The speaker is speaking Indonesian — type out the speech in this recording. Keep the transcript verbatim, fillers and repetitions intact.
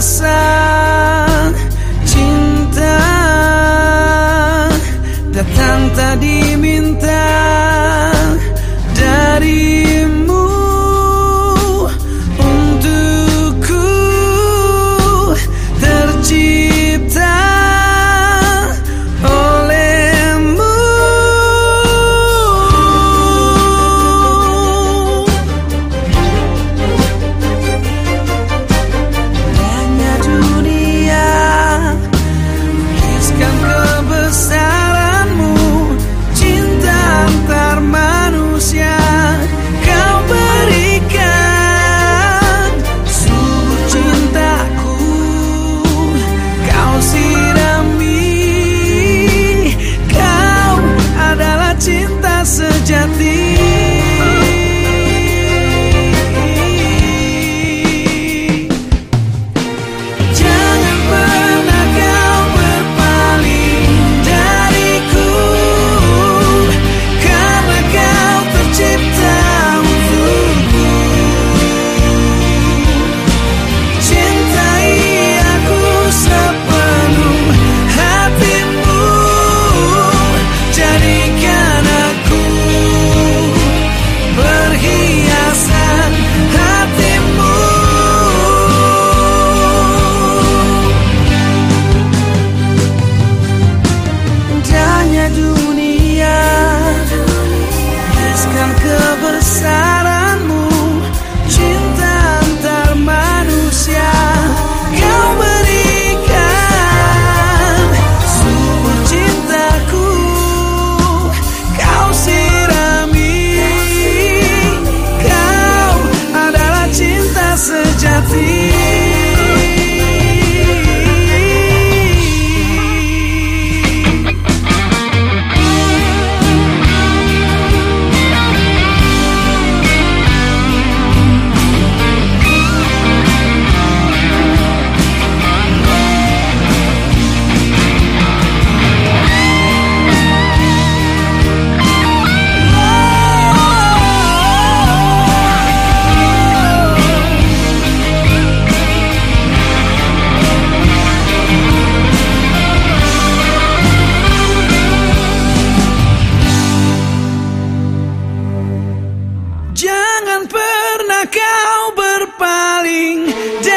rasa cinta datang tak diminta darimu untukku tercipta olehmu. Hanya dunia lukiskan kebesaranmu, cinta antar manusia kau berikan. Suruh cintaku kau sirami, kau adalah cinta sejati. Jangan pernah kau berpaling dariku, karena kau tercipta untukku. Cintai aku sepenuh hatimu, jadikan aku perhiasan hatimu. Indahnya dunia, lukiskan kebesaranmu, cinta antar manusia kau berikan. Sumber cintaku kau sirami, kau adalah cinta sejati. Jangan pernah kau berpaling